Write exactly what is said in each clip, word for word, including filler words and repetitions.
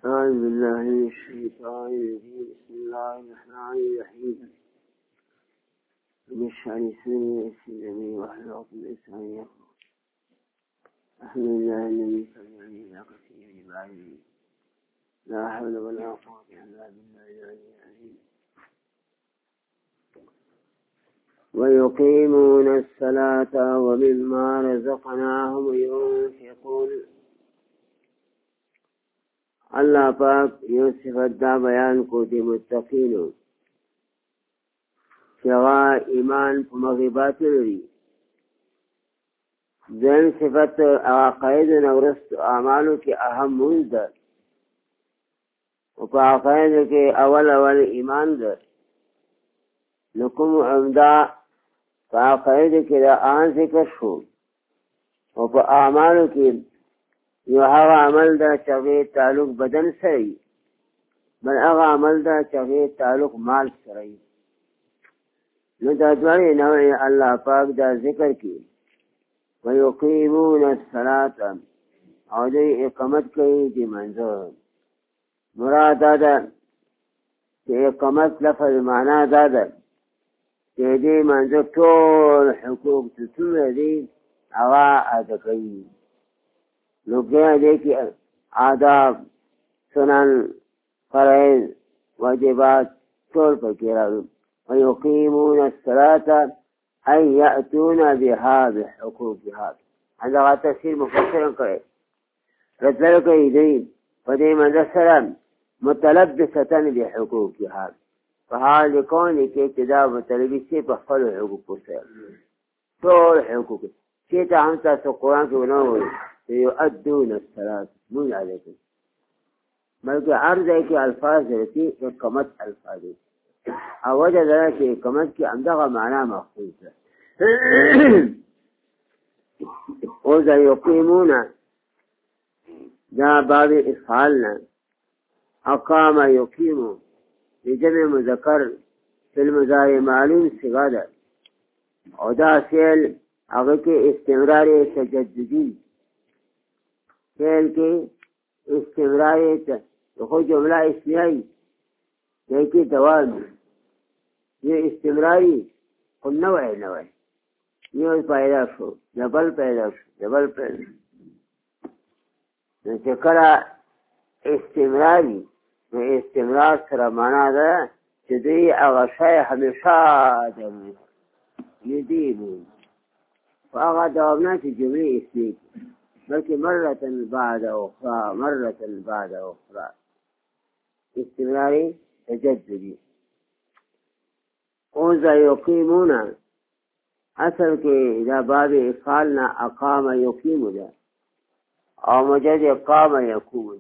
أعوذ بالله من الشيطان الرجيم. بسم الله الرحمن الرحيم. بشأن سنة السلمي وحلوق الإسرائيل. الحمد لله الذي سمعني إلى كثير عباده. لا حول ولا قوة إلا بالله العلي العظيم. ويقيمون الصلاة ومما رزقناهم ينفقون. اللہ پاک یو صفت دا بیان کو دی متقینو شغا ایمان پا مغیبات لری. دین صفت عقائد نورست اعمالو کی اہم منز در و پا عقائد کے اول اول ایمان در لکم عمدہ پا عقائد کے دا آن ذکر شو و پا اعمالو کی یو هغه عمل دا چغی تعلق بدن سره بل هغه عمل دا چغی تعلق مال سره. نو دا دواری نوعی اللہ پاک دا ذکر کی ویقیمون الصلاة او دی اقامت کئی دی منظر مراد دادا کہ اقامت لفظ معنی دادا کہ دی منظر طول حقوق تسمر دی اغا ادکئی لوگ گیا دیکھیں آداب سنن فرائض واجبات طول پر کیا ویقیمون الصلاة ای یأتون بها بحقوقها. اندھا تفسیر مفسرن کرے رجل کئی دین فدی مندسرن متلبستن بحقوقها فحال کونی کے ابتداء مطلبی سے بخفل حقوق سے طول حقوق چیتا ہم تا سو قرآن کے بناو ہوئی یؤدون الصلاة من علیکم بلکہ عرض ہے کہ الفاظ رہتی اقامت الفاظ اور وجہ ذرا کہ اقامت کی اندغا معنی مخصوص ہے. وذا یقیمون دا باب افعالنا اقام یقیمو بجمع مذکر فی المضارع معلوم صیغہ ہے اور دا فعل اگر کے استمرار تجددی فعل کے استمراری خود جملہ اسمیائی یہ کی دوام یہ استمراری خود نوع نوع یہ پیدا شو جبل پیدا شو جبل پیدا شو چکرہ استمراری استمرار سر مانا دا چدی اغشای ہمیشہ جمعی یہ دیمون فاغا دوامنا چی جملی اسمی بلکہ مرتن بعد اخرى مرتن بعد اخرى استمراری تجددی. اوزا یقیمون اصل کے اذا باب افعالنا اقام یقیم دا او مجد قام یقوم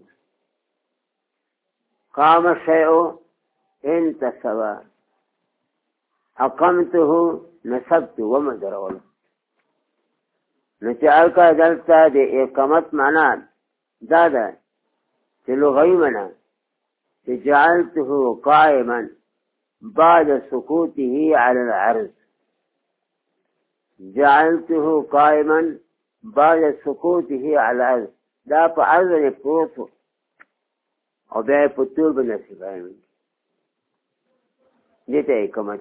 قام الشیء انتصب اقمته نصبت ومدر غلط نچال کا دلتا دے اقامت معنی دادا چلو غی منا جعلته قائما بعد سکوته على العرض جعلته قائما بعد سکوته على العرض دا پا عرض نے پروتو اور بے پتور بنسی قائما دیتا اقامت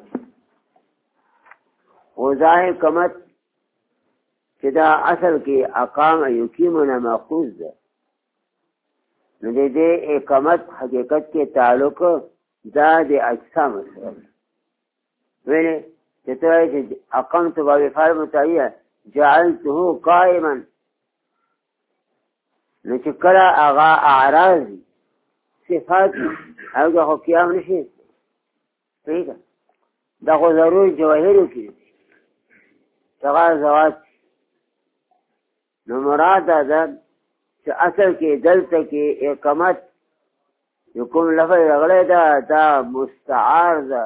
وظاہر اقامت کہ دا اصل کی اقام یقیمنا ماخوذ دا نو دے دے اقامت حقیقت کے تعلق دا دے اجسام سر وینے چطور ہے کہ اقامت باب فعل متعیہ جعلته قائما نو چکرہ اغا اعراض صفات اوگا خو قیام نشی ٹھیک ہے دا خو ضرور جواہرو کی تغار زوات نو مراد دا چې اصل کې دلته کې اقامت یو کوم لفظ رغلی دا دا مستعار ده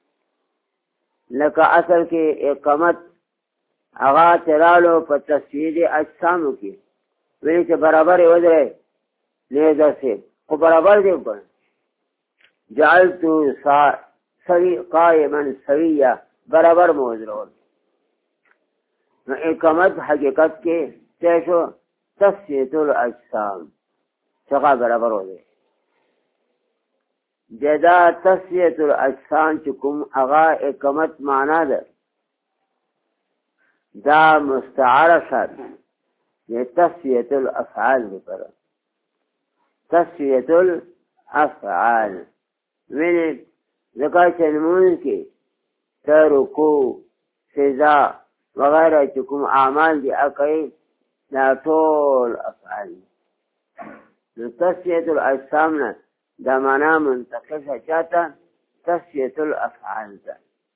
لکه اصل کې اقامت هغه ترالو په تصویر اجسامو کې ویل چې برابر یې ودرې نه داسې خو برابر دی په جعلت سوي قائما سویا برابر مو ودرول نو اقامت حقیقت کې تیشو تصفیت الاجسام چقا برابر ہو گئے جدا تسویت الاجسام چکم اغا اقامت معنا ده دا مستعار شد یہ تسویت الافعال دی پر تسویت الافعال ویني ذکر چنمون کی ترکو سزا وغیرہ چکم اعمال دی اقائی دا طول افعال نو تسویت الاجسام نا دا مانا منتقل چاہتا تسویت الافعال دا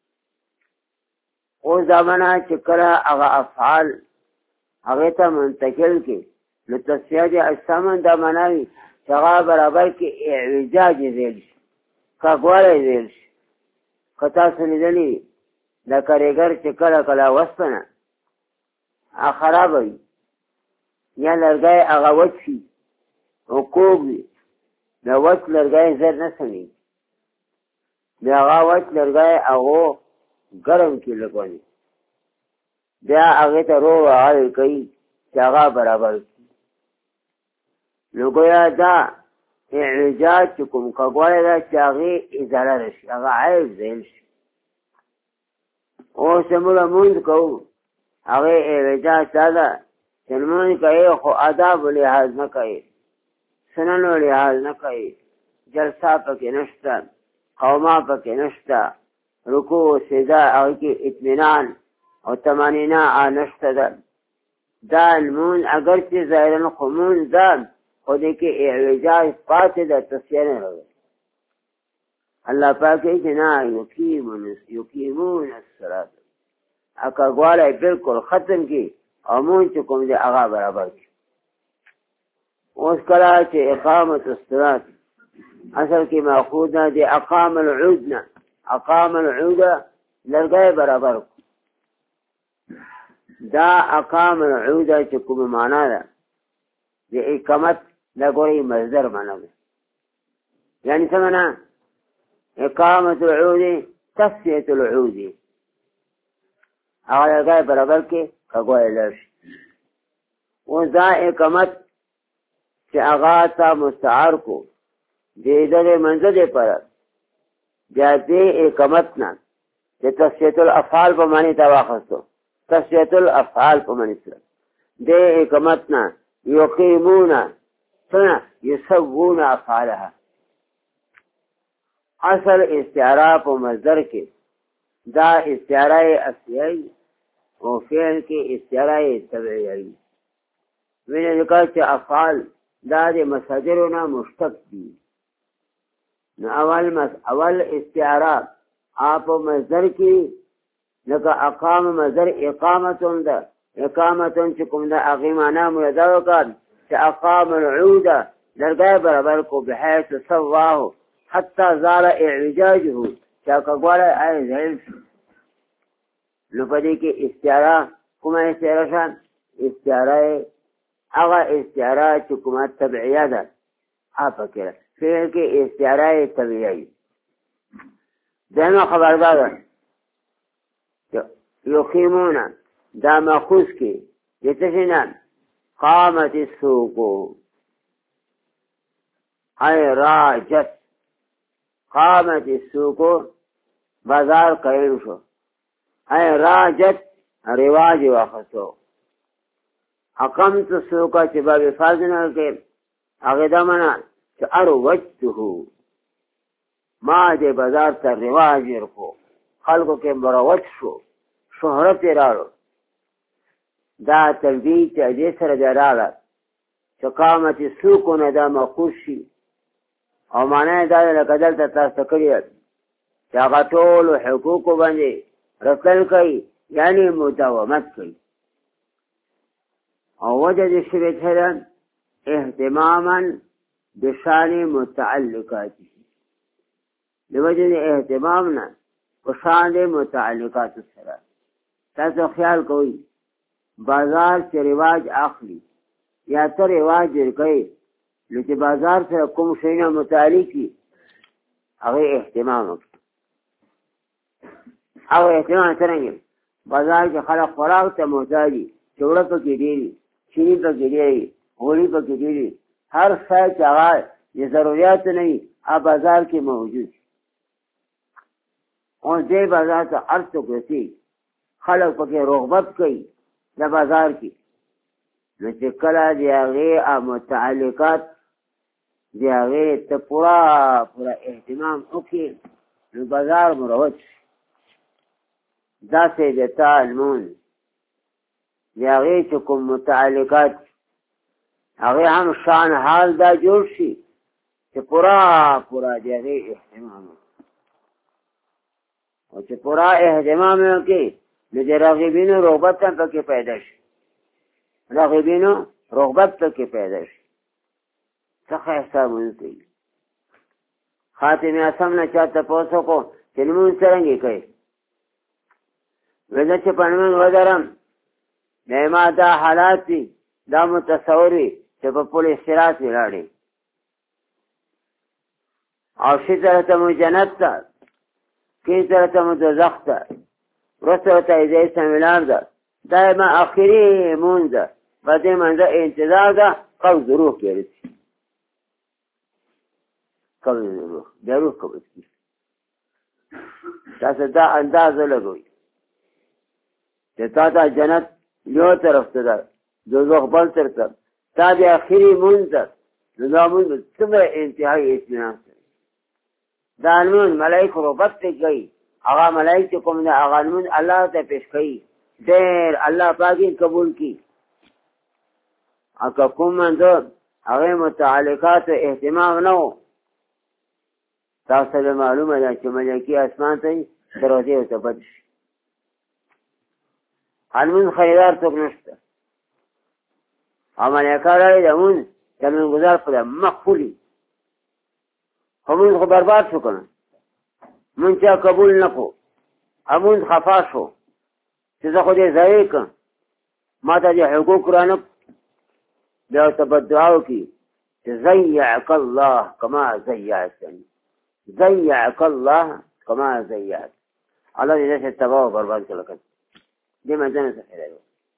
او زمانہ چکرہ اغا افعال اغیتا منتقل کی نو تسویت اجسام دا مناوی چغا برابر کی اعوجاج ذیل شی کاگوال ذیل شی کتا سندلی دا کریگر چکرہ کلا وسپنا خراب ہوئی یا لرگای اغا وچی او کوب دی دا وچ لرگای زر نسنی دا اغا وچ لرگای اغو گرم کی لگونی بیا اغیتا رو آل کئی چاگا برابر کی نو گویا دا اعجاج چکم کگوال دا چاگی ازالہ رشی اغا عیب زیل شی او سمولا موند کو اغی اعجاج دادا سلمون کئی خو آداب لحاظ نکئی سنن و لحاظ نکئی جلسہ پکی نشتا قوما پکی نشتا رکوع سجدہ اغی کی اطمینان او تمانینا آنشتا دا دا المون اگرچہ ظاہرن خمون دا خودی کی اعوجاج پاتے دا تسیرن روی اللہ پاکی جنا یقیمون الصلاة اکا گوالا بالکل ختم کی امون چکم دے اغا برابر کی اس کلا چے اقامت الصلاة اصل کی ماخوذنا دے اقام العودنا اقام العودہ لرگائے برابر کو دا اقام العودہ چکم مانا دا دے اقامت لگوری مصدر مانا دا یعنی سمنا اقامت العودی تسویت العودی اغا لرگائے برابر کے کگوئے لرش وہ دا اقامت چے اغاتا مستعار کو دیدر منزد پر جاتے اقامتنا دے تسویت الافعال پا مانی تواخستو تسویت الافعال پا مانی سر دے اقامتنا یقیمونا سنا یسوون افعالها اصل استعارہ پا مصدر کے دا استعارہ اصلیائی و فعل کے استعارہ طبعیائی میں نے کہا کہ افعال دا دے مصادرنا مشتق دی اول اول استعارہ آپ مصدر کی لکا اقام مصدر اقامتن دا اقامتن چکم دا اقیمانا مرداو کر چا اقام العودہ درگاہ برابر کو بحیث سواہو حتی زال اعوجاجہو چا کگوالا آئے زہل شو لپدی کی استعارہ کما استعارہ شان استعارہ اغا استعارہ چکمہ تبعیہ دا آپ کرا فعل کے استعارہ طبیعی دہما خبردار یقیمون دا مخوص کی جتشنا قامت السوقو اے راجت قامت السوقو بازار قائم شو اے راجت رواج واخصو اقامت السوقا چباب فازنہ کے اغیدہ منا کہ اروجتہو ما دے بازار تا رواج رکھو خلقوں کے مروج شو شہرت رارو دا تلبیج تا جیسر جرالا چقامت سوکونا دا مخوشی او معنی دا لکدل تا تاستکریت چا غطول و حقوق بندے رسل کئی یعنی مداومت کئی او وجد شبت هدن اهتماما بشان متعلقاتی لوجد اهتمامنا بشان متعلقات السلام تاسو خیال کوئی بازار سے رواج اخلی یا تا رواج رکئی لیکن بازار سے کم شئینا متعلقی اگر احتمام کی اگر احتمام سرنگی بازار کے خلق خوراک تا محتاجی چوڑا پا کی دیری چینی پا کی دیری غولی پا کی دیری ہر شای چاہائی یہ ضروریات نہیں ا بازار کې موجود او دې بازار ته ارڅ کوي خلک پکې رغبت کوي د بازار کې نو چې کله دی هغه متعلقات دی هغه ته پورا پورا اهتمام وکړي نو بازار مروج دا سه د تعلمون دی هغه چې کوم متعلقات هغه هم شان حال دا جوړ شي چې پورا پورا دی هغه اهتمام او چې پورا اهتمام وکړي نو د راغبینو رغبت هم پکې پیدا شي راغبینو رغبت پکې پیدا شي څخه حسابونه کوي خاتمه اسم نه چاته پوسو کو چې موږ څنګه کوي ولې چې پنځمن ودرم نعمت دا حالات دي دا متصور وي چې په پولیس سرات ولاړې او شي ته مو جنت ته کې ته مو دوزخ ته ورته ته دې سملار ده دائما اخري مونږ ده بعدين منځه انتظار ده قو ضرور کېږي قو ضرور ضرور کوي تاسو دا اندازه لګوي چې تا ته جنت یو طرف ته ده دوزخ بل طرف ته تا دې اخري مونږ ده دا مونږ څومره انتهایی اطمینان دا نون ملائکه ربط کوي هغه ملائکه کوم نه هغه نون الله ته پیش کوي دیر الله پاکی قبول کی اکا کوم منده هغه متعلقات اهتمام نو تاسو له معلومه ده چې ملائکه اسمان ته دروازه ته بدش علمون خیرات څوک نشته ملائکه راځي دمون زمون گزار پر مقبولی همون خو برباد شو کنه من چا قبول نکو همون خفا شو چې زه خو دې ضایع کړم ما ته دې حقوق رانه بیا ورته بددعا وکړي چې ضیعک الله کما ضیعتني ضیعک الله کما ضیعت الله دې داسې تباه او برباد کړه کړه دې منځنه څه فایده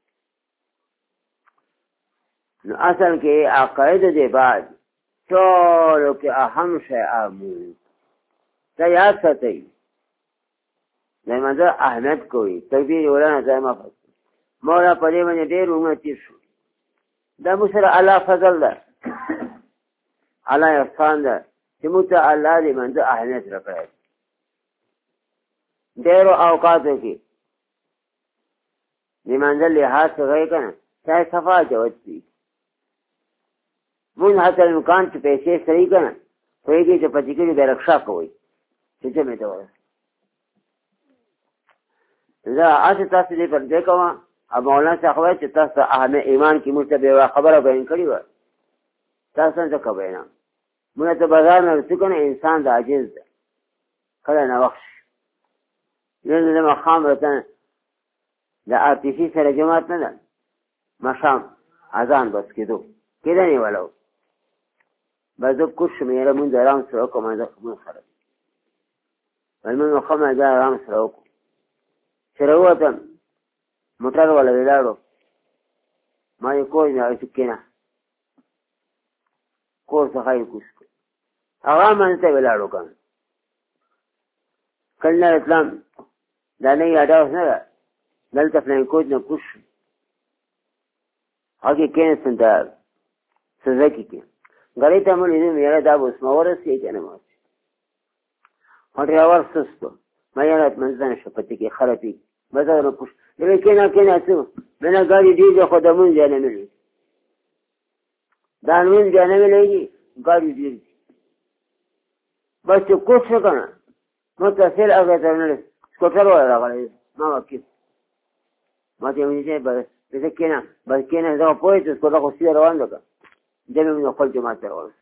نو اصل کې عقاید دې بعد ټولو کې اهم شی امون ته یاد ساتئ نمازه احمد کوي تکبیر ولانا دائما فضل مولا پدې باندې ډېر عمر تیر شو دا مسره الله فضل ده الله احسان ده چې موږ ته الله دې باندې اهمیت راکړي ډېر اوقاتو کې دې باندې لحاظ کوي کنه چاہے صفا جوړ شي مون هڅه امکان چې پیسې صحیح کنه وایي چې پاتې کې به رخصا کوي چې څه مې ته زه اته تاسو دې پر دې کوم اب مولانا څخه وایي چې تاسو اهمه ایمان کې مستبه خبره بیان کړی و تاسو څنګه کوي نه موږ ته بازار نه څنګه انسان د عاجز ده کله نه وخت نن دې مخام راته د ارتفي سره جماعت نه ده مشام اذان بس کېدو کېده نه ولو بعد کوش مې را مونږ آرام سره کومه ده خو خراب ولمن مخام دا آرام سره وکړو شروعاتم موټر ولا ولاړو ما یې کوی نه چې کور څخه یې کوش هغه مانه ته ولاړو کنه کله اسلام دا نه یاداو نه دلته فلان کوج نه کوش هغه کینې څنګه سزا کې غړې ته مونږ یې مېره دا اوس مورس کې کنه ما هغه ورسستو ما یې رات منځنه شپته کې خرابې مزه نه کوش نو کینا کینا څه مینه غاړي دې خو د مونږ نه ملي دا مونږ نه ملي غاړي دې بس کوڅ کنه متصل هغه ته نه کوټر ولا راغلی ما وکي ما ته ونی چې بس دې کینا بس کینا دا پوهې چې کوټه خو سي روان ده دې مې خپل جماعت ته ورس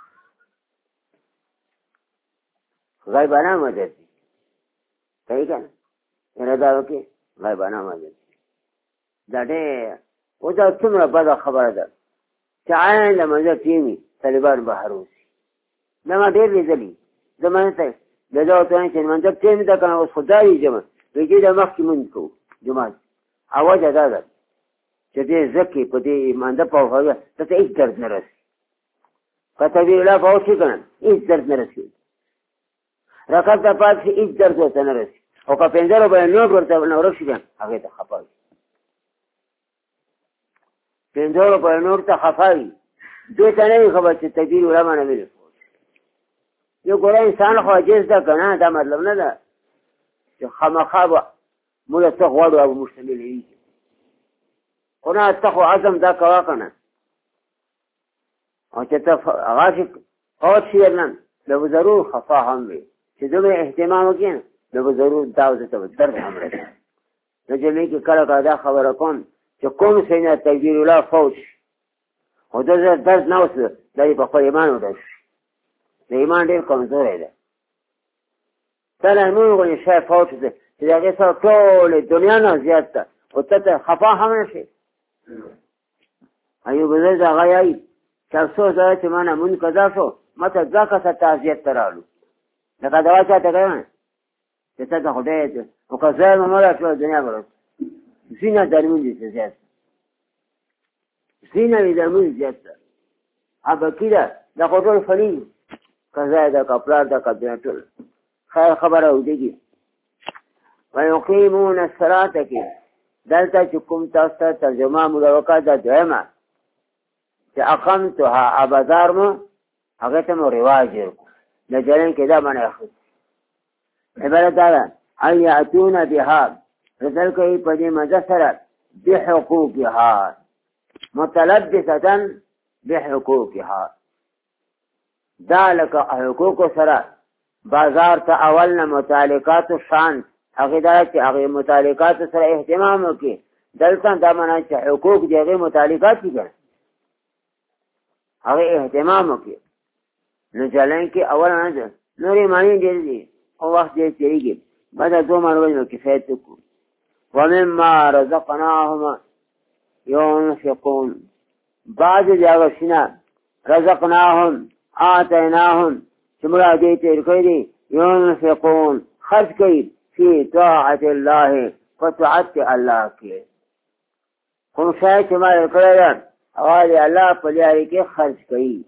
غایبانه مده صحیح کنه نه دا وکي غایبانه مده دا دې او دا څومره بده خبره ده چې عین له منځه تیمی طالبان بهر وسی دا ما ډېر لیدلی زمانه ته دا ته چې منځه تیمی دا کنه اوس خدای جمع ویږي دا مخکې مونږ کو جماعت اواز ادا ده چې دې زکه په دې ایمان ده په هغه ته هیڅ درد نه رسي که تکبیر الله فوت شي کنه هیڅ درد نه رسي رکعت ته پات شي هیڅ درد ورته نه رسي او که پنځه روپۍ نوټ ورته نه ورشي کنه هغې ته خفه وي پنځه روپۍ نوټ ته خفه وي دې ته نه وي خبر چې تکبیر الله باندې ویلې یو ګوره انسان خو عاجز ده که نه دا مطلب نه ده چې خامخا به موږ څه غواړو او موږ ته میلوي خو نه ته خو عزم دا کوه که نه او چې ته هغسې فوت شي نن نو به ضرور خفا هم وي چې دومره اهتمام وکړي نه نو به ضرور دا ته به درد هم رسي نو جمعې کې کله کله دا خبره کوم چې کوم شی نه تکبیر الله فوت شي خو ده درد نه اوس دا یې په خپل ایمان وډه شي د ایمان ډېر کمزوری ده تا له لمونځ غوندې شی فوت شي چې د هغې سره ټولې دنیا نه زیات ده خو ته ته خفا هم نه شي ایوب بزرګ هغه یایي چې افسوس ده چې ما نه مونځ قضا شو ما ته دوه کسه تعزیت ته راغلو لکه دوا چاته کوي چې ته ته خدای او که زه یم مړه ټوله دنیا به زینه د لمونځ څه زیات زینه مې د لمونځ زیات ده ابکي ده دا خو ټول فلي قضا ده که پلار ده که دنیا ټول خیر خبره ودېږي ویقیمون الصلاة کې دلته چې کوم تاسو ته ترجمه موږ وکړه دا دویمه چې اقمتها ابزار مو هغه ته مو رواج ورکړو د جلن کې دا معنی اخلي عبارت دا ده ان یأتون بها رسل کوي په دې مزه سره بحقوقها متلبسة بحقوقها دا لکه حقوق سره بازار ته اول نه متعلقات شان هغې دا چې هغې متعلقات سره اهتمام وکړي دلته دا معنی چې حقوق د هغې متعلقات دي که هغې اهتمام وکړي نو چلن کې اول نه ده نورې معنی ډېر دي او وخت ډېر تېرېږي بعد دو معنی نو کفایت وکړو ومما رزقناهم ينفقون بعض د هغه شیونه رزقناهم آتیناهم چې موږ هغې تېر کړي دي ينفقون خرج کوي فی طاعت الله په طاعت الله کې کوم شی چې ما کړی ده هغه د الله په لارې کې خرج کوي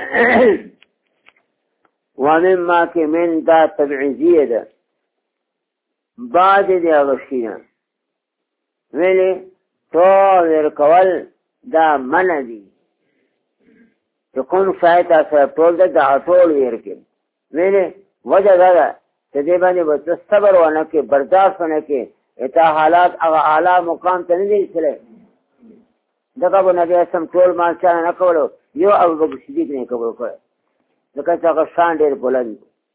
ومما کې من دا تبعیضیه ده بعد د هغه شیونه ویلې ټول ورکول دا منع دي چې کوم شی تا سره ټول ده دا ټول ورکړي ویلې وجه دا ده چې دې باندې به ته صبر ونه کې برداشت ونه کې اتا حالات هغه اعلی مقام ته نه دي رسېدلی ځکه به نبي اسلم ټول مال چا نه کولو یو ابوبکر صدیق نه قبول کړی ځکه چې هغه شان ډېر بلند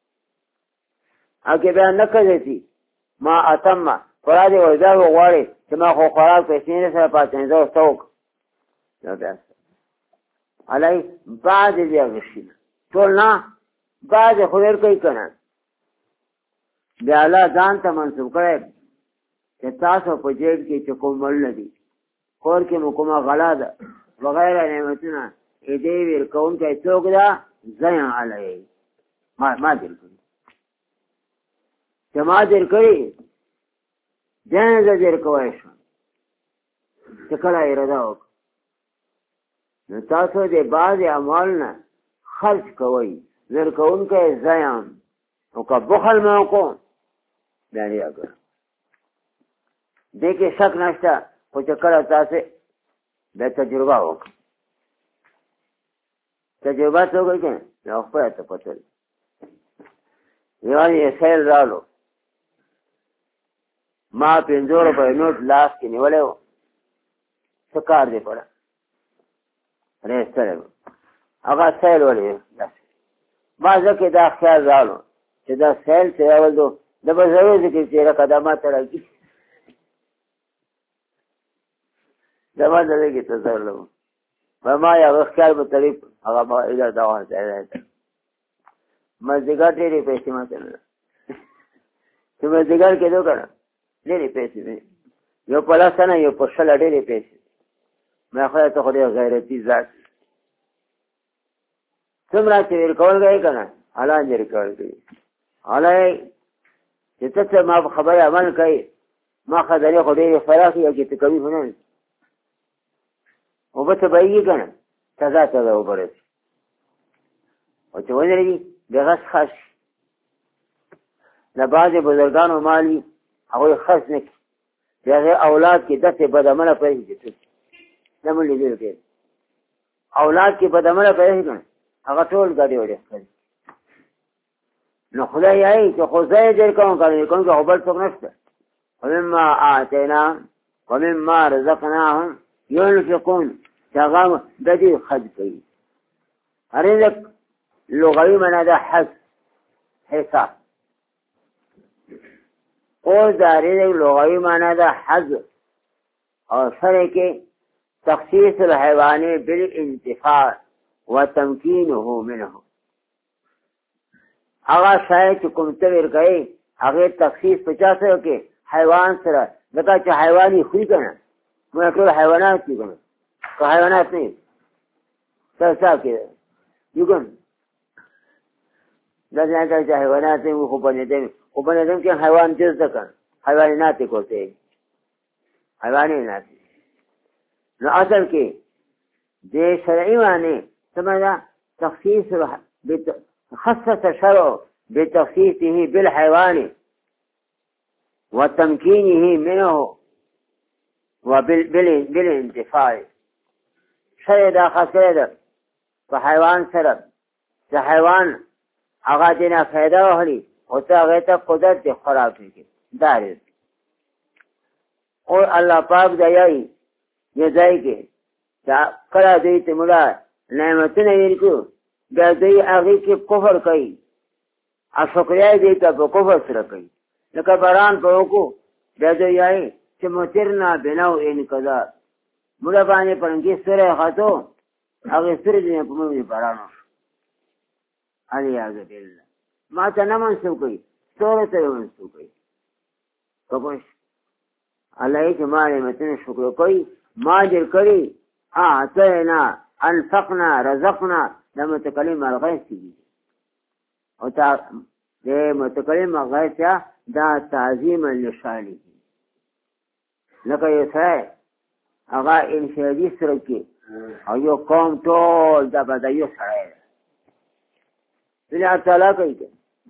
هغې بیا نه کولی ما اتمه خورا دې وایي دا وغواړې چې ما خو خوراک پیسې نه سره پاتې زه ورته وکړم نو بیا علی بعضې د هغه شي ټول نه بعضې خو ډېر کوي که نه بیا الله ځان ته منصوب کړی چې تاسو په جیب کې چې کوم مړ نه دي کور کې مو کومه غلا ده وغیره نعمتونه دې ورکوونکی څوک ده زه یم علیه ما ما در کړي چې ما در کړي بیا نه زه در کوی شم چې کله اراده وکړو نو تاسو د بعضې اعمال نه خرج کوئ ورکوونکی زه یم او که بخل مې وکړو بیا نه اګر دې کې شک نشته خو چې کله تاسې د تجربه وکړو تجربه څه وکړئ که نو خپله ته پته یوازې سیل رالو ما پنځه روپۍ نوټ لاس کې نیولی و څه کار دی پړه رېستلی و هغه سیل ولې ما ځکه دا خیال رالو چې دا سیل چې راول دو د به ضرور ذکر چې رکه دا ما ته راکړي دا ما ته لږې تصور لګو په ما یو خیال به طریق هغه ما ایله دوا ځای ته مازدیګر ډېرې پیسې ما ته نه چې مازدیګر کېدو که نه ډېرې پیسې مې یو په لس نه یو په شله ډېرې پیسې مې خدای ته خو ډېر غیرتي ذات څومره چې ورکول کوي که نه الله یې ورکول کوي الله چې ته څه ما په خبرې عمل کوي ما خزانې خو ډېرې فراخي او چې ته کوي خو نه اوبه ته بهېږي که نه تازه تازه اوبه رسي او چې ودرېږي بیا غس خس د بعضې بزرګانو مال وي هغوی خس نه کړي د هغې اولاد کې داسې بدعمله پیدا شي چې نه مو لیدلو کې اولاد کې بدعمله پیدا شي که نه هغه ټول ګډې وډې ښکاري نو خدای یایي چې خو زه یې ډېر کوم کارونه کوم خو بل څوک نشته ومما آتیناهم ومما رزقناهم ينفقون چې هغه د دې خرج کوي رزق لغوي معنا ده حظ حساب اوس دا رزق لغوي معنا ده حظ او سره کې تخصیص الحیوان بالانتفاع وتمکینه منه هغه شاید چې کوم څه ورکوي هغې تخصیص په چا سره کې حیوان سره ځکه چې حیوان یې خوري که نه موږ ټول حیوانات دي که نه که حیوانات نه وي څه حساب کې یو که نه داسې نه کوي چې حیوانات نه وي خو بنیادم خو بنیادم کې حیوان جز ده که نه حیوانات یې کوته حیوانات نو اصل کې دې شرعي معنی څه معنا تخصیص خصص الشرع بتخصيصه بالحيوان وتمكينه منه وبالانتفاع شرع دا خاص کړی په حیوان سره چې حیوان هغه دینه فایده واخلي او ته هغې ته قدرت د خوراک وکړي دا دی او الله پاک دا یایي یو ځای کې چې کله دوی ته موږ نعمتونه ورکړو بیا دوی هغې کې کفر کوي او شکریا یې دوی ته په کفر سره کوي لکه باران په وکړو بیا دوی وایي چې مطرنا بنوع کذا موږ باندې پرنګي ستوری خطو هغې ستوري دې په موږ باران وشو علیاذ بالله ما ته نه منسوب کوي ستورو ته یې منسوب کوي په پوه الله یې چې ما نعمتونه شکر کوي ما در کړي اعطینا انفقنا رزقنا دا متکلم الغیث دی او تا د متکلم الغیث دا تعظیم لشانه دی لکه یو سړی هغه انفرادي سره کې او یو قوم ټول دا به د یو سړی دی الله تعالی کوي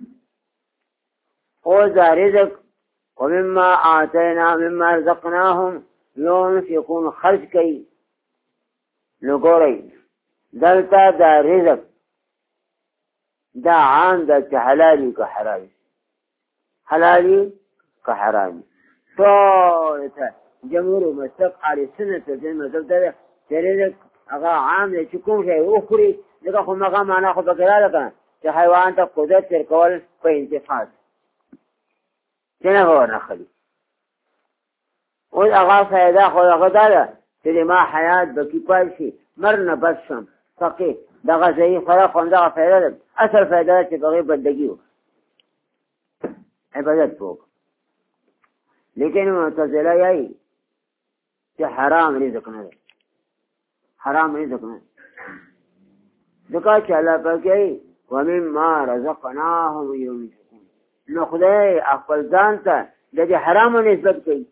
او دا رزق ومما آتینا مما رزقناهم ينفقون خرج کوي نو ګورئ دلته دا رزق دا عام ده چې حلالي که حرامي حلالي که حرامي ټول ته جمهور مسلک اهل سنت د مذهب ده چې رزق هغه عام دی چې کوم شی وخوري ځکه خو هغه معنا خو پکې راغله که چې حیوان ته قدرت ورکول په انتفاع چې نه به ورنخلي اوس هغه فایده خو هغه دا ده چې د ما حیات به کې پای شي مر نه بد شم فقیر د غذایي خوراک همدغه فایده ده اصل فایده ده چې په هغې بندګي وکړه عبادت به وکړه لیکن معتزله یایي چې حرام رزق نه ده حرام رزق نه ده ځکه چې الله پاک یایي ومما رزقناهم ينفقون نو خدای خپل ځان ته د دې حرامو نسبت کوي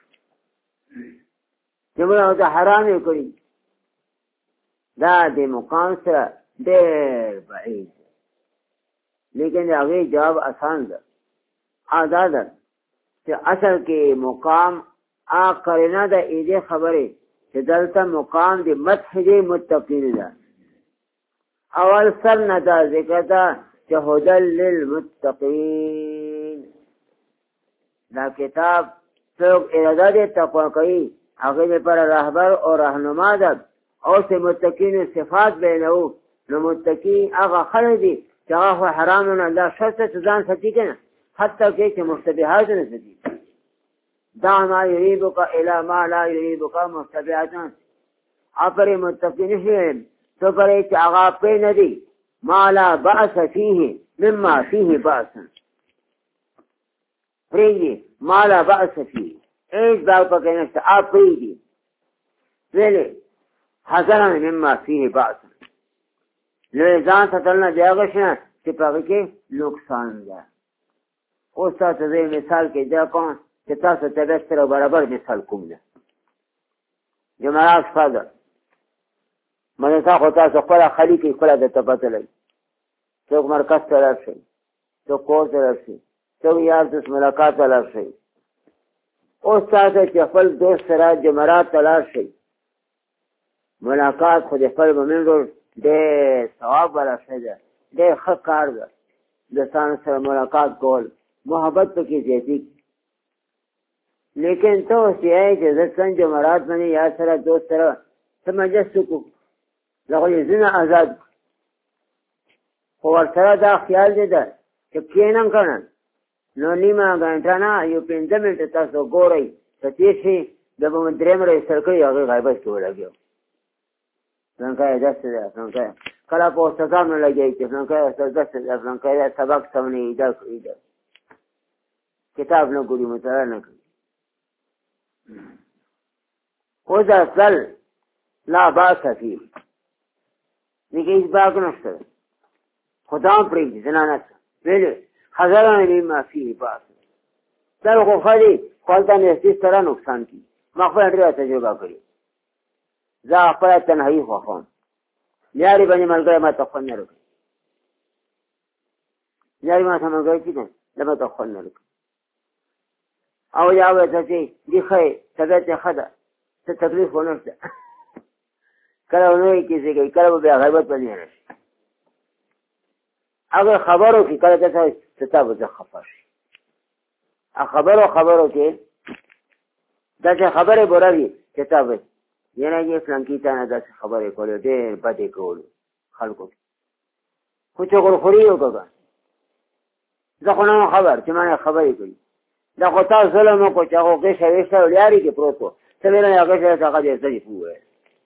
چې موږ ته حرام یې کړي دا د مقام سره ډېر بعید دی لیکن د هغې جواب آسان ده دا ده چې اصل کې مقام هغه قرینه ده دې خبرې چې دلته مقام د مدح د متقین ده اول سر نه دا ذکر ده چې هدى للمتقین دا کتاب څوک اراده د تقوا کوي هغې لپاره رهبر او رهنما ده او چې متقین صفات بیانوو نو متقین هغه خلک دي چې هغه خو حرامو نه دا شرط چې ځان ساتي که نه حتی کې چې مشتبهات نه ساتي دع ما یریبک الی ما لا یریبک مشتبهات اپرې متقین نشي تو پرې چې هغه پرې نه دي ما لا بأس فيه مما فيه بأس پرېږدي ما لا بأس فيه هیڅ باب پکې نشته آپ پرېږدي ویلې حذرا مما فيه بأس لوی ځان ساتل نه دی هغه شی چې په هغې کې نقصان ده اوس تاسو زه مثال کې دا کوم چې تاسو طبیعت سره برابر مثال کوم ده جمعرات شپه ده مدرسه خو تاسو خپله خالي کوي خپله درته پته لګي څوک مرکز ته لاړ شي، څوک کور ته لاړ شي، څوک یار دوست ملاقات ته لاړ شي. اوس تاسو چې خپل دوست سره جمرات ته لاړ شئ، ملاقات خو د خپل مؤمن ورور ډېر ثواب والا شی ده، ډېر ښه کار ده. دوستانو سره ملاقات کول محبت پکې زیاتېږي. لیکن ته اوس یې چې زه څنګه جمرات باندې یار سره دوست سره څه مجلس وکړو، زه خو یې ځینې آزاد خو ورسره دا خیال دی ده چې کښېنم که نه نو نیمه ګنټه نه یو پنځه منټه تاسو ګورئ که تېر شي بیا به مو درېیم رئیس سرکړي هغې غیبت کې ولګېو. فلانکی داسې ده، فلانکی کله په استادانو لګوي چې فلانکی استاد داسې ده، فلانکی دا سبق سم نه وي، دا کوي ده، کتاب نه ګوري، مطالعه نه کوي. اوس اصل لا باس فيه دې کې هېڅ باک نشته ده، خدا هم پرېږدي زنانه ته ویلې حذرا مما فيه باس. دا خو ښه دي خو هلته نږدې سره نقصان کېږي. ما خپله ډېره تجربه کړې، زه خپله تنهایي خوښوم، لیارې باندې ملګری ما ته خوند نه راکوي، لیارې ما ته ملګری چې دی دا ما ته خوند نه راکوي. او یا ورته چې دې ښه یې طبیعت یې ښه ده، څه تکلیف خو نشته، کله به نورې کیسې کوي، کله به بیا غیبت باندې راشي. هغه خبرو کې کله ته سره چې تا به زه خفه شي، خبرو خبرو کې داسې خبرې به راوي چې تا به یعنې چې فلانکي تا نه داسې خبرې کولې، ډېر بدې کولو خلکو کې، خو چغلخوري وکړه. زه خو نه خبر چې ما نه خبرې کوي، دا خو تا ظلم وکړو چې هغه غېشه وېشه لیارې کې پروت و، ته ویل نه غېشه هغه دې څه دې وویل.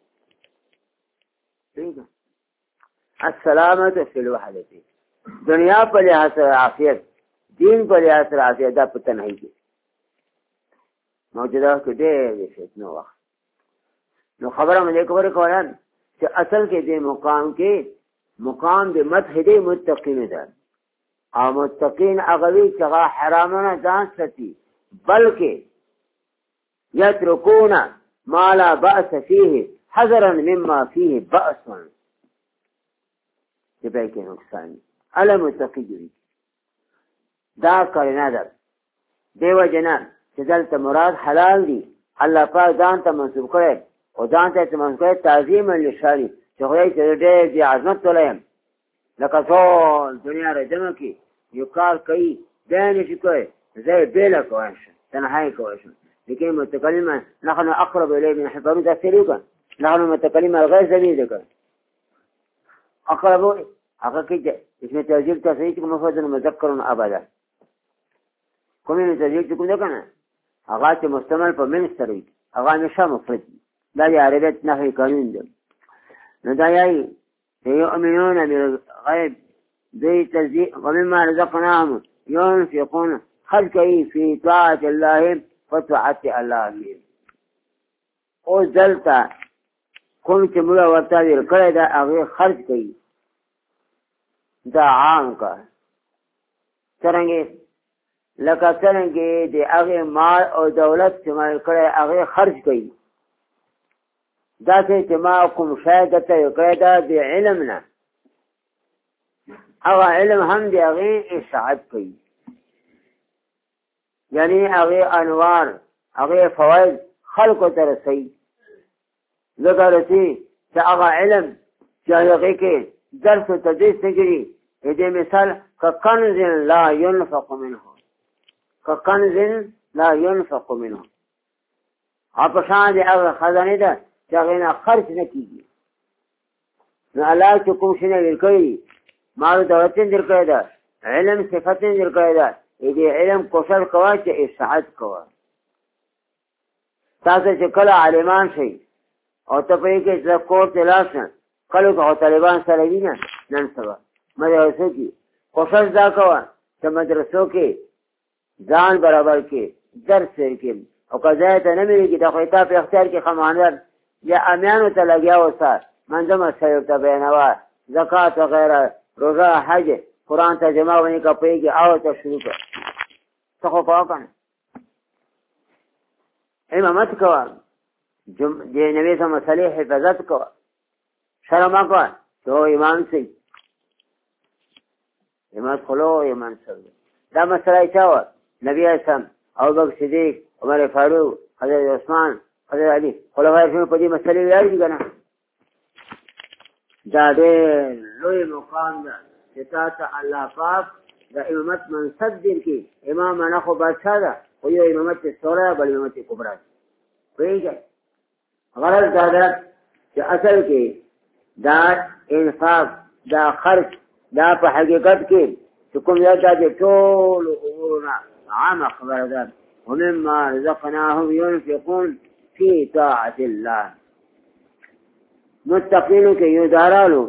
السلامة فی الوحدة، دنیا په لحاظ سره عافیت، دین په لحاظ سره عافیت، دا په تنهایي کې موجوده کې ډېر د فتنو وخت. نو خبره مې دې خبرې کوله چې اصل کې دې مقام کې مقام د مدح دې متقین ده، او متقین هغه وي چې هغه حرامونه ځان ساتي، بلکې یترکون ما لا بأس فيه حذرا مما فيه بأس، چې به کې نقصان اله متقی جوړي. دا کارنه ده دیو جنا چې دلته مراد حلال دي، الله پاک ځان ته منسوب کړي او ځان ته منسوب کړي تعظیم لشانی، چې خدای ته ډېر دې عظمت ولیم. لکه ټول دنیا را جمع کړي یو کار کوي بیا نشي کوی، زه یې بېله کوی شم، تنهایي کوی شم. لیکن متکلم نحن اقرب الیه من حبل الورید، دا سریو کړه نحن متکلم الغیر زمین ده کړه اقرب هغه کې چې اسم تهذیب تصحیح چې مفرد مذکر ابدا کومې تهذیب چې کوم ده که نه هغه چې مستعمل په من سره وي هغه همیشه مفرد وي، دا د عربیت نحوي قانون دی. نو دا یایي چې یؤمنون بالغیب، دوی تصدیق ومما رزقناهم ينفقون، خرج کوي فی طاعة الله په طاعت الله کې. اوس دلته کوم چې موږ ورته ویل کړی ده هغې خرج کوي، دا عام کار. څرنګې لکه څرنګې د هغې مال او دولت چې ما کړی هغې خرج کوي، داسې چې ما کوم شی درته یې کړی ده د علم نه، هغه علم هم د هغې اشاعت کوي، یعنې هغې انوار هغې فواید خلکو ته رسوي. ځکه رسي چې هغه علم چې هغې کې درس و تدریس نه کړي، دې مثال ككنز لا ينفق منه، ككنز لا ينفق منه، په شان د هغه خزانې ده چې هغې نه خرچ نه کېږي. نو الله چې کوم شی نه ویل کړي، مال دولت یې در کړی ده، علم صفت یې در کړی ده، دې علم کوشش کوه چې اشاعت کوه. تاسو چې کله عالمان شئ او ته په کې چې کور ته لاړ شئ، کله که طالبان سره وي نه نن سبا مدرسو کې کوشش دا کوه چې مدرسو کې ځان برابر کې درس کې، او که ځای ته نه ملېږي د خو تا په اختیار کې خماندر یا امیانو ته لګیا اوسه، منځه مسایل ورته بیانوه، زکات وغیره، روژه، حج، قرآن ترجمه ونې که پوهېږي او ته شروع کړه، څه خو کوه که نه امامت کوه، د نبي صلی مسلې حفاظت کوه، شرم مه کوه چې هو امام صحیح. امامت خلو یو منصب دا مسله چا نبی اسلام او بکر صدیق عمر فاروق حضرت عثمان حضرت علی خلفای راشدین په دې مسلې ویل دي کنه دا ډېر لوی مقام ده چې تاسو الله پاک د امامت منصب درکړي امام نه خو بادشاه ده خو یو امامت صغرا بل امامت کبرا پوهېږئ غرض دا ده چې اصل کې دا انصاف دا خرج دا په حقیقت کې چې کوم یو دا د ټولو امورونه عامه خبره ده ومما رزقناهم ينفقون في طاعة الله متقين كي يدارالوا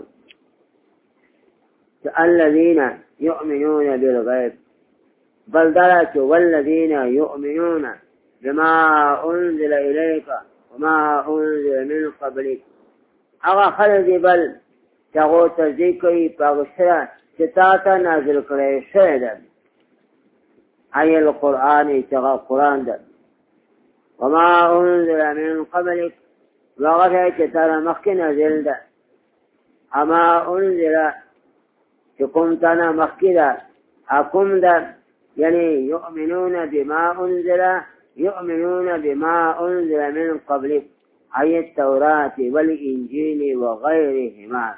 الذين يؤمنون بالغيب بل دلت والذين يؤمنون بما أنزل إليك وما أنزل من قبلك أغا خلد بل تغو تذكري بغشرة ستاتا نازل كري شهدا أي القرآن تغى القرآن ده وما أنزل من قبلك وغفت ترى مخنا زلدا أما أنزل تقمتنا مخكدا أقم ده يعني يؤمنون بما أنزل يؤمنون بما أنزل من قبلك أي التوراة والإنجيل وغيرهما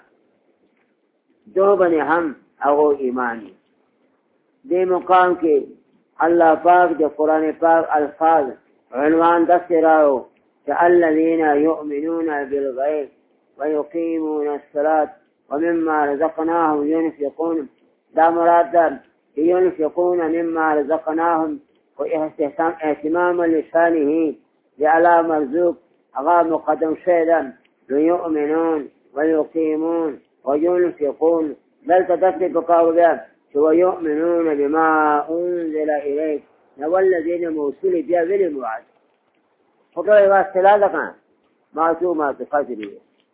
دوبني هم أغو إيماني دي مقام كي الله پاک دي قرآن پاک الفاظ عنوان دستراو الذين يؤمنون بالغيب ويقيمون الصلاة ومما رزقناهم ينفقون دا مراد ينفقون مما رزقناهم واهتماما لشانه لعلى مرزوق أغا مقدم شيئا يؤمنون ويقيمون وينفقون بل تدفق قاوبا ويؤمنون بما أنزل إليك والذين موصول بها بالموعد فقال واسطلا كان معصومات قدرية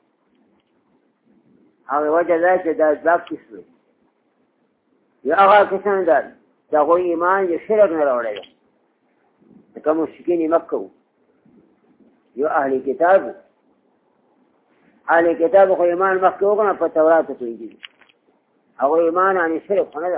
هذا وجه ذلك ذات باب كسر يا أغا كسر ذات تقول إيمان يشرك نرى كمشركين مكة يا أهل كتاب أهل كتاب خو إيمان مكة وقنا فالتوراة تنجيل أو إيمان عن الشرك هذا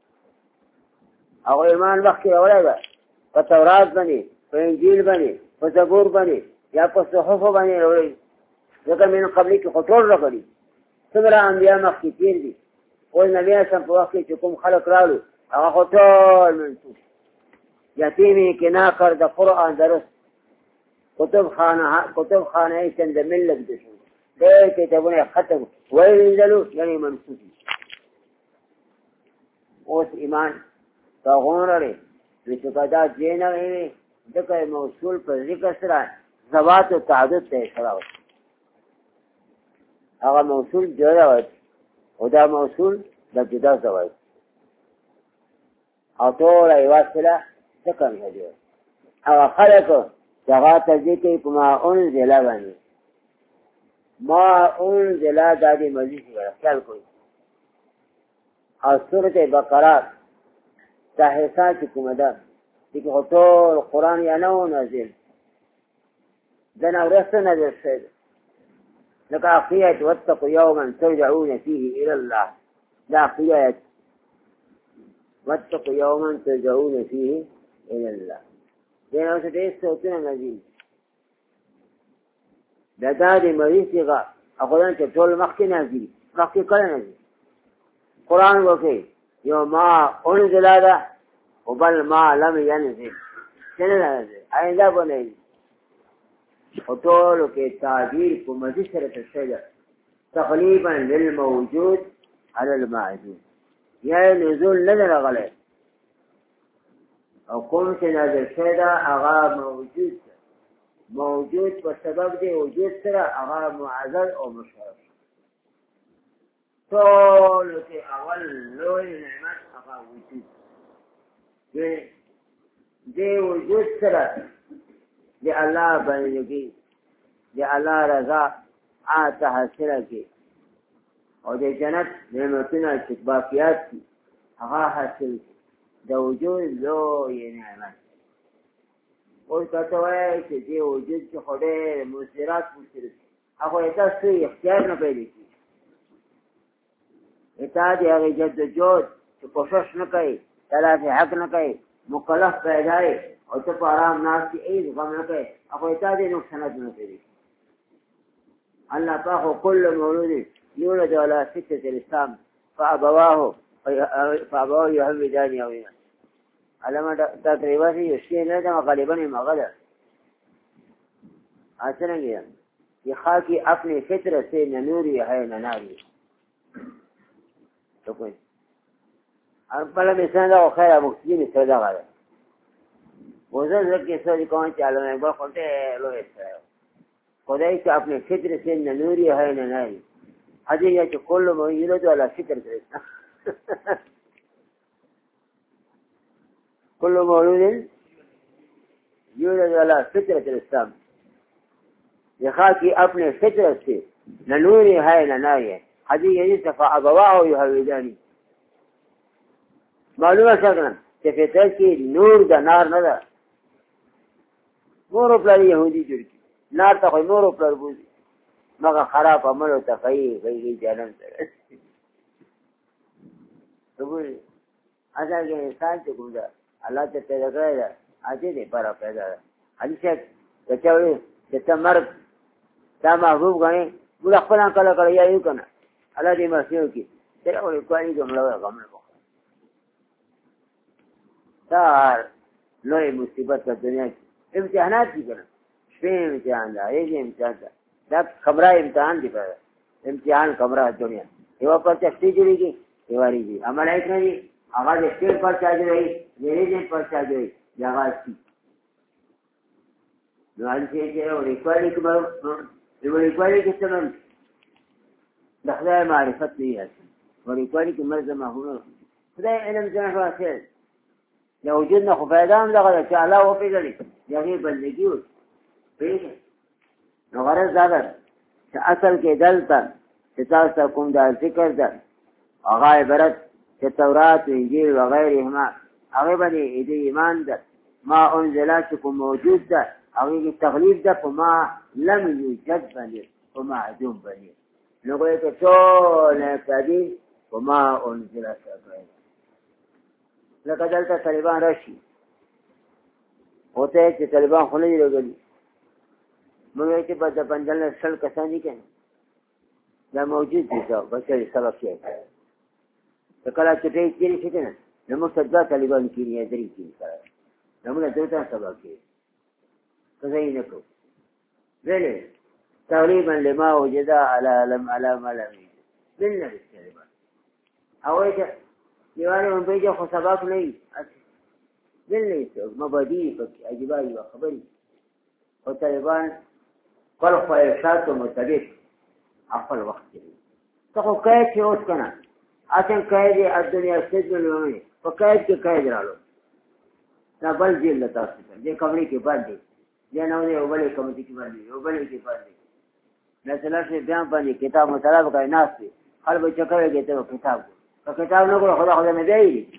أو إيمان مكة ولا فالتوراة بني فإنجيل بني فزبور بني یا په صحف باندې وروي ځکه من قبل کې خطر راغلي څومره انبیا مخکې تیر دي او نبی اسلام په وخت کې کوم خلق رالو هغه خطر منسوخ یتیمی کې نه کړ د قرآن درس کتب خانه کتب خانه څنګه ملک دي ډېر کتابونه ختم ویلو یعنی منسوخ اوس ایمان تاغون لري چې کدا جنه وي دغه موصول پر ذکر سره زوات او تعدد ته اشاره وکړه هغه موصول جوړه او دا موصول د جدا زوات او ټول ایواصله څنګه دی هغه خلق دغه تذکر کما انزل باندې ما انزل د دې مجلس سره خیال کوي او سورته بقره تحسا چې کومه ده چې ټول قرآن یا نو نازل دنا ورسته نازل شوی لکه عقیت واتقوا یوما ترجعون فيه الى الله دا عقیت واتقوا یوما ترجعون فيه الى الله دنا ورسته دې صوتونه نازل دا دا دې مریضه هغه چې ټول مخکې نازل مخکې کله نازل قرآن وکي یو ما انزل هذا وبل ما لم ينزل څنګه نازل آینده باندې وطول کې تعبیر په مزید سره تشریح تقریبا للموجود على المعدوم یا نزول نه راغلی او کوم چې نازل شوی دا هغه موجود موجود په سبب دی وجود سره هغه معزز او مشرف ټول کې اول لوی نعمت هغه وجود دی دی وجود سره دی الله بندگی دی الله رضا آتا حاصله کی او دی جنت نعمتونه چې باقیات دي هغه حاصل د وجود لوی نعمت اوس کته وایي چې دی وجود چې خوده مصیرات مصیرات هغه تاسو اختیار نه پیدا کی اتا دی هغه جد جود چې کوشش نه کوي تلاش حق نه کوي مکلف پیدا او ته په آرام ناست هیڅ غم نه کوي هغه ته دې نقصانات نه کوي الله پاک كل مولود يولد على فطرة الإسلام فأبواه فأبواه يهودانه أو علامة تقريبا في يشين هذا غالبا ما غدا آسنا गया ये खाकी अपने फितरत से न नूरी है न नारी तो कोई अब पहले मिसाल का खैर मुक्ति में सदा गया वो जब के सभी कौन चालू है बहुत खोटे लोग ऐसा खुदाई से अपने फितर से न नूरी है न नारी हजी ये तो कुल मौजूद वाला फितर करता कुल मौजूद यूरद वाला फितर करता दिखा कि अपने फितर से न नूरी है न नारी है हजी ये तफा अबवाह यहूदानी मालूम है क्या कि फितर की नूर दा नार न दा नूर पर यहूदी जुड़ نار ته خو نورو پلر بوزي مګه خراب عملو ته کوي کوي جانان سره وګورئ اصل کې انسان چې کوم ده الله ته پیدا کړی ده اته دې پر پیدا ده علي څه کچاوي چې ته مرګ دا محبوب غني موږ خپل کله کړی یو کنه الله دې مسیو کې تر اول کوي جمله غمل وکړه دا لوی مصیبت په دنیا کې امتحانات دي کنه شپې امتحان ده یې امتحان ده دا خبره امتحان دی په امتحان خبره دنیا یو پر چشتي جوړیږي دیواری دي عمل یې کوي هغه دې خپل پر چا جوړي یې دې پر چا جوړي ځای شي نو ان چې یو ریکوالي کوم یو ریکوالي کې څنګه د خدای معرفت دی او ریکوالي کې مرزه ماهونه خدای علم ځان واسه یو وجود نه خو پیدا هم دغه چې الله او پیژني یغي بندگی و پیژني نو غرض دا ده چې اصل کې دلته چې تاسو کوم دا ذکر ده هغه عبارت چې تورات و انجیل و غیرهما هغه باندې دې ایمان ده ما انزلات کوم موجود ده هغه کې تغلیب ده په ما لم یوجد باندې په ما عدم باندې نو کوي ته ټول تدې په ما انزلات کوي لکه دلته طالبان راشي ہوتے چې طالبان خو نه دي لګلي موږ چې په د پنځل سل کسان دي کنه دا موجود دي ځو بچي سبق یې ته کله چې دې کېږي چې نه نو موږ صدا طالبان کېږي درې کېږي سره نو موږ ته سبق کې څه یې نه کو ویلې تقریبا لما وجد على لم على ما لم بلنا بالطالبان او چې دیوانه من بیجه خو سبق نه وي دل نه مبادی پکې عجیبه یو خبرې او طالبان کل خواهشات و مطابق خپل وخت دی ته خو قید چې اوس کنه اصل قید الدنیا سجن ولوي په قید کې قید رالو دا بل جیل تاسو ته دې کمرې کې باندې یا نو دې وبلې کمرې کې باندې وبلې کې باندې مثلا چې بیان باندې کتاب مطالعه کوي ناس دي خپل بچ کوي ته کتاب که کتاب نه کړو خدا خدا مې دی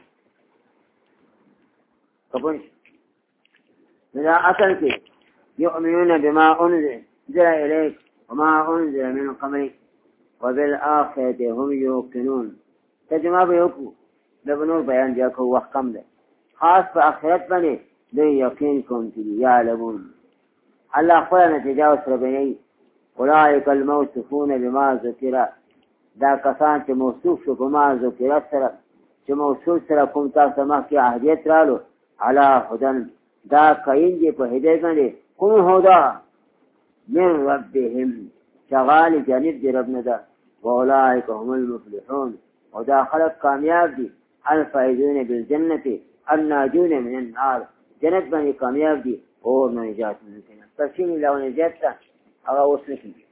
کپون دا اصل کې يؤمنون بما انزل اليك وما انزل من قبلك وبالآخرة هم يوقنون ترجمه به وکړو د بنور بیان دی کو وخت کم ده خاص په آخرت باندې د یقین کوم چې یعلمون الله خو نه تجاوز سره بنئ اولئک الموصوفون بما ذکر دا کسان چې موصوف شو بما ذکر سره چې موصوف سره کوم تاسو ما کې اهدیت رالو علی هدن دا کین دی په هدایت باندې کوم هدا من ربهم شغال جانب دی ربنا دا واولئک هم المفلحون ودا خلق کامیاب دي الفائزون بالجنه الناجون من النار جنت باندې کامیاب دي اور نجات ممکن تفصیل له نجات هغه اوس نشي